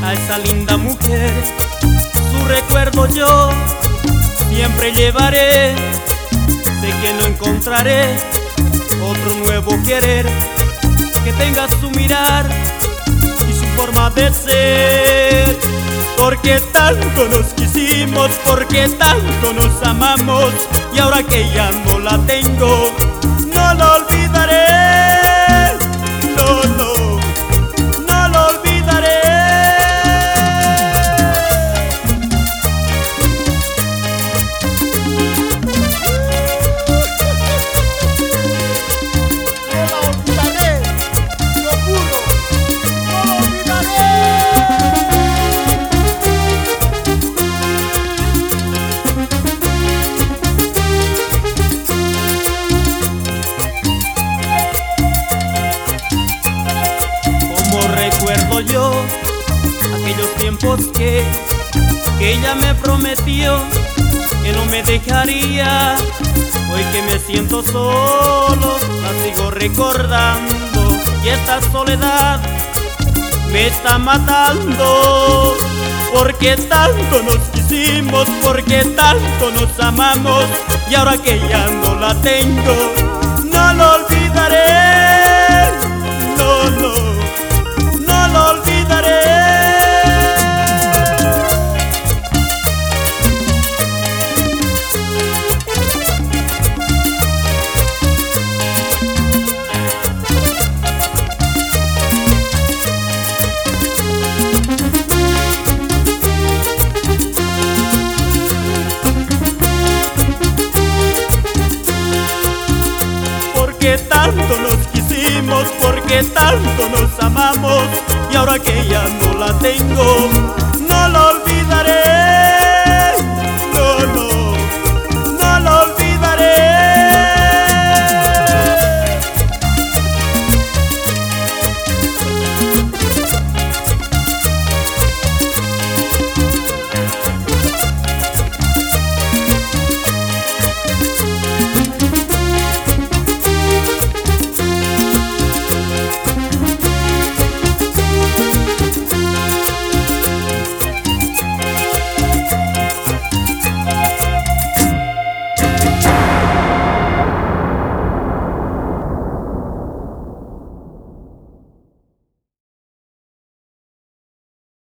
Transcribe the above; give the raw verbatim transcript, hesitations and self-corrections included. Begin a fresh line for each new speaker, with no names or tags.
a esa linda mujer. Su recuerdo yo siempre llevaré. Sé que no encontraré otro nuevo querer que tenga su mirar y su forma de ser. Porque tanto nos quisimos, porque tanto nos amamos, y ahora que ya no la tengo, no la olvidaré. No, no, no la olvidaré.
No la olvidaré, lo juro, no la olvidaré.
Como recuerdo yo aquellos tiempos que, que ella me prometió que no me dejaría. Hoy que me siento solo, la sigo recordando, y esta soledad me está matando. Porque tanto nos quisimos, porque tanto nos amamos, y ahora que ya no la tengo, no la olvidaré. No, no, no la olvidaré. Porque tanto nos quisimos, porque tanto nos amamos, y ahora que ya no la tengo,